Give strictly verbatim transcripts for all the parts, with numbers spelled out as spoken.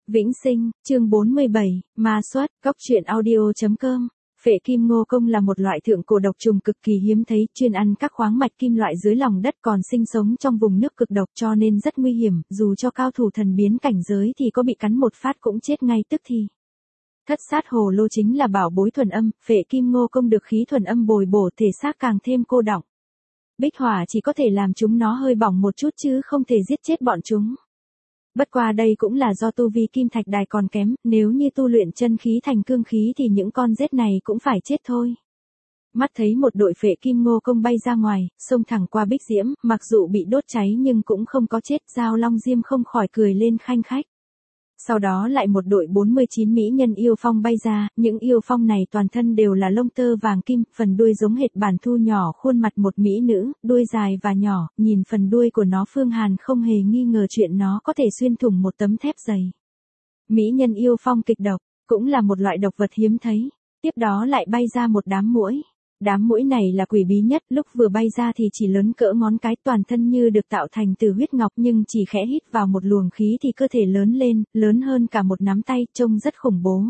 Vĩnh Sinh, chương bốn mươi bảy, Ma Xuất, Cóc truyện audio chấm com. Phệ kim ngô công là một loại thượng cổ độc trùng cực kỳ hiếm thấy, chuyên ăn các khoáng mạch kim loại dưới lòng đất, còn sinh sống trong vùng nước cực độc cho nên rất nguy hiểm, dù cho cao thủ thần biến cảnh giới thì có bị cắn một phát cũng chết ngay tức thì. Thất sát hồ lô chính là bảo bối thuần âm, phệ kim ngô công được khí thuần âm bồi bổ, thể xác càng thêm cô đọng. Bích hỏa chỉ có thể làm chúng nó hơi bỏng một chút chứ không thể giết chết bọn chúng. Bất qua đây cũng là do tu vi kim thạch đài còn kém, nếu như tu luyện chân khí thành cương khí thì những con rết này cũng phải chết thôi. Mắt thấy một đội phệ kim ngô công bay ra ngoài, xông thẳng qua Bích Diễm, mặc dù bị đốt cháy nhưng cũng không có chết, Giao Long Diêm không khỏi cười lên khanh khách. Sau đó lại một đội bốn mươi chín mỹ nhân yêu phong bay ra, những yêu phong này toàn thân đều là lông tơ vàng kim, phần đuôi giống hệt bản thu nhỏ, khuôn mặt một mỹ nữ, đuôi dài và nhỏ, nhìn phần đuôi của nó Phương Hàn không hề nghi ngờ chuyện nó có thể xuyên thủng một tấm thép dày. Mỹ nhân yêu phong kịch độc, cũng là một loại độc vật hiếm thấy. Tiếp đó lại bay ra một đám muỗi. Đám muỗi này là quỷ bí nhất, lúc vừa bay ra thì chỉ lớn cỡ ngón cái, toàn thân như được tạo thành từ huyết ngọc, nhưng chỉ khẽ hít vào một luồng khí thì cơ thể lớn lên, lớn hơn cả một nắm tay, trông rất khủng bố.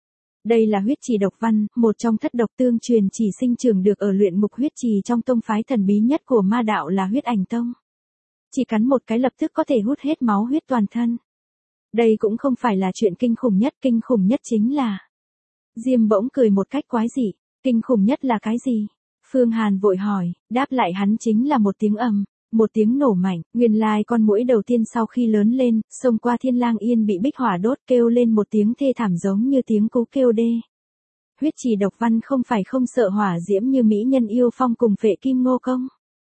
Đây là huyết trì độc văn, một trong thất độc tương truyền chỉ sinh trưởng được ở luyện ngục huyết trì trong tông phái thần bí nhất của ma đạo là Huyết Ảnh Tông. Chỉ cắn một cái lập tức có thể hút hết máu huyết toàn thân. Đây cũng không phải là chuyện kinh khủng nhất, kinh khủng nhất chính là... Diêm bỗng cười một cách quái dị. Kinh khủng nhất là cái gì? Phương Hàn vội hỏi, đáp lại hắn chính là một tiếng ầm, một tiếng nổ mạnh, nguyên lai con muỗi đầu tiên sau khi lớn lên, xông qua Thiên Lang Yên bị bích hỏa đốt, kêu lên một tiếng thê thảm giống như tiếng cú kêu đê. Huyết trì độc văn không phải không sợ hỏa diễm như mỹ nhân yêu phong cùng phệ kim ngô công.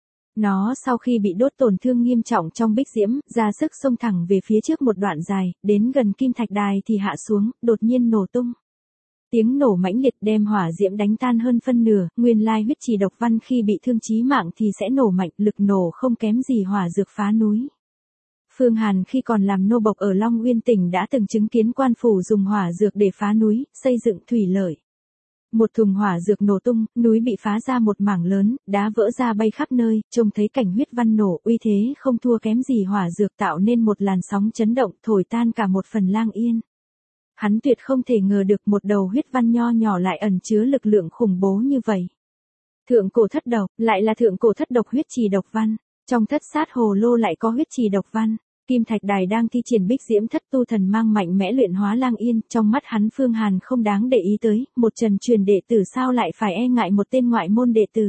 Nó sau khi bị đốt tổn thương nghiêm trọng trong bích diễm, ra sức xông thẳng về phía trước một đoạn dài, đến gần kim thạch đài thì hạ xuống, đột nhiên nổ tung. Tiếng nổ mãnh liệt đem hỏa diễm đánh tan hơn phân nửa, nguyên lai huyết trì độc văn khi bị thương chí mạng thì sẽ nổ mạnh, lực nổ không kém gì hỏa dược phá núi. Phương Hàn khi còn làm nô bộc ở Long Uyên tỉnh đã từng chứng kiến quan phủ dùng hỏa dược để phá núi, xây dựng thủy lợi. Một thùng hỏa dược nổ tung, núi bị phá ra một mảng lớn, đá vỡ ra bay khắp nơi, trông thấy cảnh huyết văn nổ, uy thế không thua kém gì hỏa dược, tạo nên một làn sóng chấn động, thổi tan cả một phần Lang Yên. Hắn tuyệt không thể ngờ được một đầu huyết văn nho nhỏ lại ẩn chứa lực lượng khủng bố như vậy. Thượng cổ thất độc, lại là thượng cổ thất độc huyết trì độc văn. Trong thất sát hồ lô lại có huyết trì độc văn. Kim thạch đài đang thi triển bích diễm thất tu thần mang mạnh mẽ luyện hóa Lang Yên, trong mắt hắn Phương Hàn không đáng để ý tới, một trần truyền đệ tử sao lại phải e ngại một tên ngoại môn đệ tử.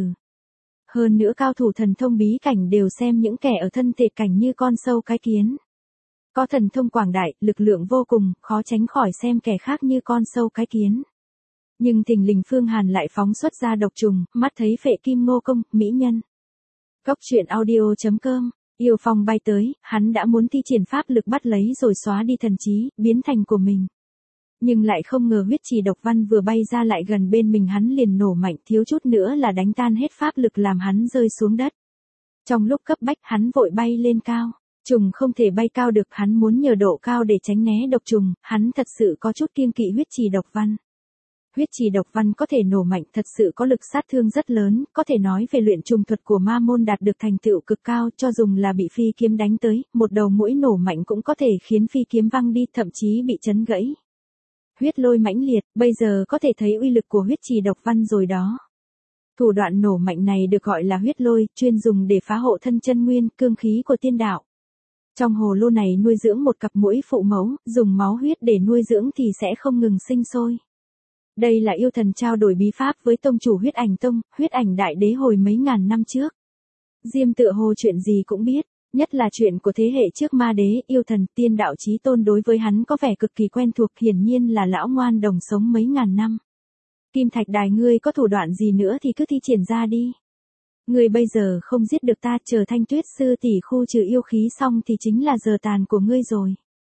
Hơn nữa cao thủ thần thông bí cảnh đều xem những kẻ ở thân thể cảnh như con sâu cái kiến. Có thần thông quảng đại, lực lượng vô cùng, khó tránh khỏi xem kẻ khác như con sâu cái kiến. Nhưng thình lình Phương Hàn lại phóng xuất ra độc trùng, mắt thấy phệ kim ngô công, mỹ nhân. Cóc truyện audio chấm com, yêu phong bay tới, hắn đã muốn thi triển pháp lực bắt lấy rồi xóa đi thần trí, biến thành của mình. Nhưng lại không ngờ huyết trì độc văn vừa bay ra lại gần bên mình hắn liền nổ mạnh, thiếu chút nữa là đánh tan hết pháp lực làm hắn rơi xuống đất. Trong lúc cấp bách hắn vội bay lên cao. Trùng không thể bay cao được, hắn muốn nhờ độ cao để tránh né độc trùng, hắn thật sự có chút kiêng kỵ huyết trì độc văn. Huyết trì độc văn có thể nổ mạnh, thật sự có lực sát thương rất lớn, có thể nói về luyện trùng thuật của ma môn đạt được thành tựu cực cao, cho dùng là bị phi kiếm đánh tới, một đầu mũi nổ mạnh cũng có thể khiến phi kiếm văng đi, thậm chí bị chấn gãy. Huyết lôi mãnh liệt, bây giờ có thể thấy uy lực của huyết trì độc văn rồi đó. Thủ đoạn nổ mạnh này được gọi là huyết lôi, chuyên dùng để phá hộ thân chân nguyên, cương khí của tiên đạo. Trong hồ lô này nuôi dưỡng một cặp muỗi phụ mẫu, dùng máu huyết để nuôi dưỡng thì sẽ không ngừng sinh sôi. Đây là yêu thần trao đổi bí pháp với tông chủ Huyết Ảnh Tông, Huyết Ảnh Đại Đế hồi mấy ngàn năm trước. Diêm tựa hồ chuyện gì cũng biết, nhất là chuyện của thế hệ trước ma đế, yêu thần, tiên đạo chí tôn đối với hắn có vẻ cực kỳ quen thuộc, hiển nhiên là lão ngoan đồng sống mấy ngàn năm. Kim thạch đài ngươi có thủ đoạn gì nữa thì cứ thi triển ra đi. Ngươi bây giờ không giết được ta, chờ Thanh Tuyết sư tỷ khu trừ yêu khí xong thì chính là giờ tàn của ngươi rồi.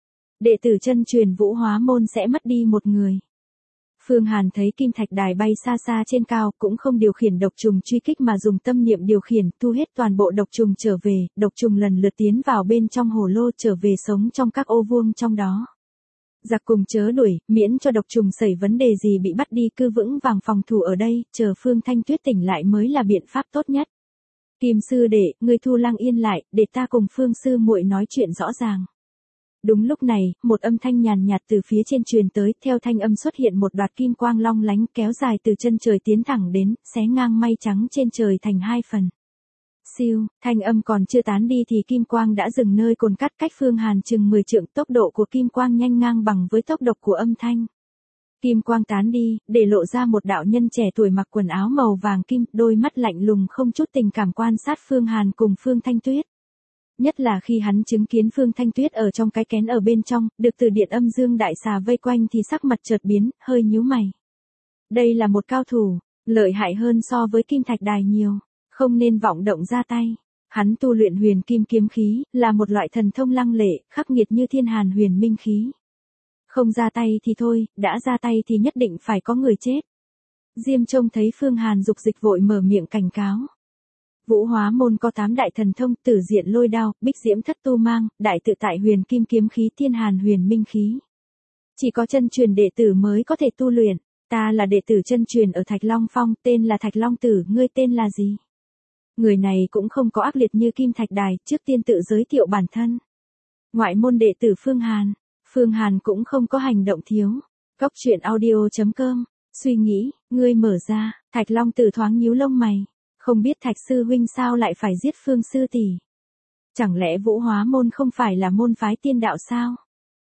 Đệ tử chân truyền Vũ Hóa môn sẽ mất đi một người. Phương Hàn thấy kim thạch đài bay xa xa trên cao, cũng không điều khiển độc trùng truy kích mà dùng tâm niệm điều khiển, thu hết toàn bộ độc trùng trở về, độc trùng lần lượt tiến vào bên trong hồ lô, trở về sống trong các ô vuông trong đó. Giặc cùng chớ đuổi, miễn cho độc trùng xảy vấn đề gì bị bắt đi, cứ vững vàng phòng thủ ở đây, chờ Phương Thanh Tuyết tỉnh lại mới là biện pháp tốt nhất. Kim sư đệ, ngươi thu Lang Yên lại, để ta cùng Phương sư muội nói chuyện rõ ràng. Đúng lúc này, một âm thanh nhàn nhạt từ phía trên truyền tới, theo thanh âm xuất hiện một đoạt kim quang long lánh kéo dài từ chân trời tiến thẳng đến, xé ngang mây trắng trên trời thành hai phần. Siêu, thanh âm còn chưa tán đi thì kim quang đã dừng nơi cồn cắt cách Phương Hàn chừng mười trượng, tốc độ của kim quang nhanh ngang bằng với tốc độ của âm thanh. Kim quang tán đi, để lộ ra một đạo nhân trẻ tuổi mặc quần áo màu vàng kim, đôi mắt lạnh lùng không chút tình cảm quan sát Phương Hàn cùng Phương Thanh Tuyết. Nhất là khi hắn chứng kiến Phương Thanh Tuyết ở trong cái kén ở bên trong, được từ điện âm dương đại xà vây quanh thì sắc mặt chợt biến, hơi nhíu mày. Đây là một cao thủ, lợi hại hơn so với Kim Thạch Đài nhiều, không nên vọng động ra tay. Hắn tu luyện huyền kim kiếm khí, là một loại thần thông lăng lệ, khắc nghiệt như thiên hàn huyền minh khí. Không ra tay thì thôi, đã ra tay thì nhất định phải có người chết. Diêm trông thấy Phương Hàn dục dịch vội mở miệng cảnh cáo. Vũ Hóa môn có tám đại thần thông, tử diện lôi đao, bích diễm thất tu mang, đại tự tại huyền kim kiếm khí, thiên hàn huyền minh khí. Chỉ có chân truyền đệ tử mới có thể tu luyện, ta là đệ tử chân truyền ở Thạch Long Phong, tên là Thạch Long Tử, ngươi tên là gì? Người này cũng không có ác liệt như Kim Thạch Đài, trước tiên tự giới thiệu bản thân. Ngoại môn đệ tử Phương Hàn. Phương Hàn cũng không có hành động thiếu. Cốc truyện audio chấm com, suy nghĩ, ngươi mở ra, Thạch Long Tử thoáng nhíu lông mày. Không biết Thạch sư huynh sao lại phải giết Phương sư tỷ? Chẳng lẽ Vũ Hóa môn không phải là môn phái tiên đạo sao?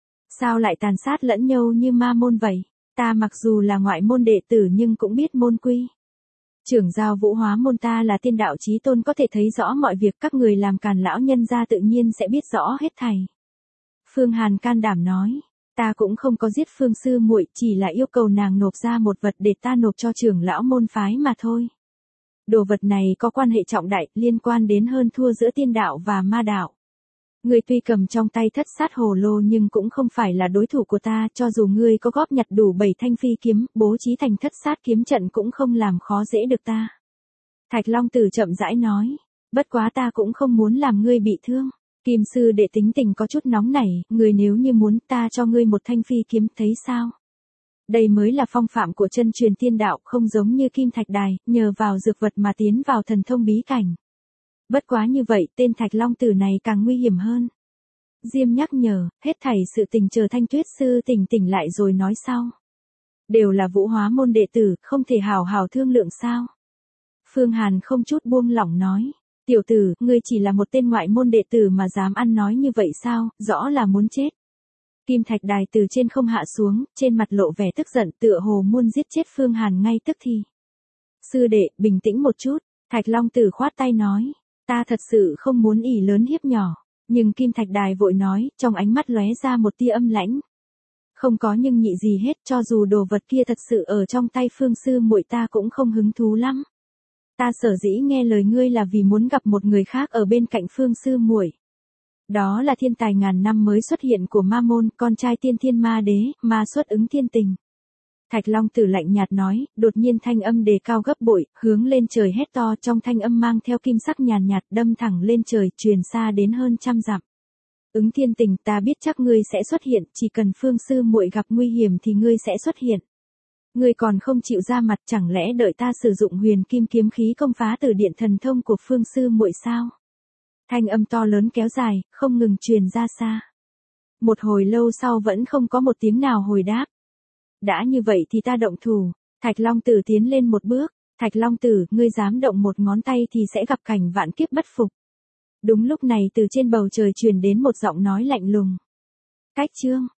Sao lại tàn sát lẫn nhau như ma môn vậy? Ta mặc dù là ngoại môn đệ tử nhưng cũng biết môn quy. Trưởng giao Vũ Hóa môn ta là tiên đạo chí tôn, có thể thấy rõ mọi việc, các người làm càn lão nhân gia tự nhiên sẽ biết rõ hết thảy. Phương Hàn can đảm nói, ta cũng không có giết Phương sư muội, chỉ là yêu cầu nàng nộp ra một vật để ta nộp cho trưởng lão môn phái mà thôi. Đồ vật này có quan hệ trọng đại, liên quan đến hơn thua giữa tiên đạo và ma đạo. Ngươi tuy cầm trong tay thất sát hồ lô nhưng cũng không phải là đối thủ của ta, cho dù ngươi có góp nhặt đủ bảy thanh phi kiếm, bố trí thành thất sát kiếm trận cũng không làm khó dễ được ta. Thạch Long Tử chậm rãi nói, bất quá ta cũng không muốn làm ngươi bị thương. Kim sư đệ tính tình có chút nóng nảy, ngươi nếu như muốn ta cho ngươi một thanh phi kiếm, thấy sao? Đây mới là phong phạm của chân truyền tiên đạo, không giống như Kim Thạch Đài, nhờ vào dược vật mà tiến vào thần thông bí cảnh. Bất quá như vậy, tên Thạch Long Tử này càng nguy hiểm hơn. Diêm nhắc nhở, hết thảy sự tình chờ Thanh Tuyết sư tỉnh tỉnh lại rồi nói sau. Đều là Vũ Hóa môn đệ tử, không thể hào hào thương lượng sao? Phương Hàn không chút buông lỏng nói, tiểu tử, ngươi chỉ là một tên ngoại môn đệ tử mà dám ăn nói như vậy sao, rõ là muốn chết. Kim Thạch Đài từ trên không hạ xuống, trên mặt lộ vẻ tức giận, tựa hồ muốn giết chết Phương Hàn ngay tức thì. Sư đệ, bình tĩnh một chút, Thạch Long Tử khoát tay nói, ta thật sự không muốn ỷ lớn hiếp nhỏ, nhưng Kim Thạch Đài vội nói, trong ánh mắt lóe ra một tia âm lãnh. Không có nhưng nhị gì hết, cho dù đồ vật kia thật sự ở trong tay Phương sư muội ta cũng không hứng thú lắm. Ta sở dĩ nghe lời ngươi là vì muốn gặp một người khác ở bên cạnh Phương sư muội. Đó là thiên tài ngàn năm mới xuất hiện của ma môn, con trai tiên thiên ma đế, ma xuất ứng thiên tình. Thạch Long Tử lạnh nhạt nói, đột nhiên thanh âm đề cao gấp bội, hướng lên trời hét to, trong thanh âm mang theo kim sắc nhàn nhạt, đâm thẳng lên trời, truyền xa đến hơn trăm dặm. Ứng thiên tình, ta biết chắc ngươi sẽ xuất hiện, chỉ cần Phương sư muội gặp nguy hiểm thì ngươi sẽ xuất hiện. Ngươi còn không chịu ra mặt, chẳng lẽ đợi ta sử dụng huyền kim kiếm khí công phá từ điện thần thông của Phương sư muội sao? Thanh âm to lớn kéo dài, không ngừng truyền ra xa. Một hồi lâu sau vẫn không có một tiếng nào hồi đáp. Đã như vậy thì ta động thủ. Thạch Long Tử tiến lên một bước. Thạch Long Tử, ngươi dám động một ngón tay thì sẽ gặp cảnh vạn kiếp bất phục. Đúng lúc này từ trên bầu trời truyền đến một giọng nói lạnh lùng. Cách chương.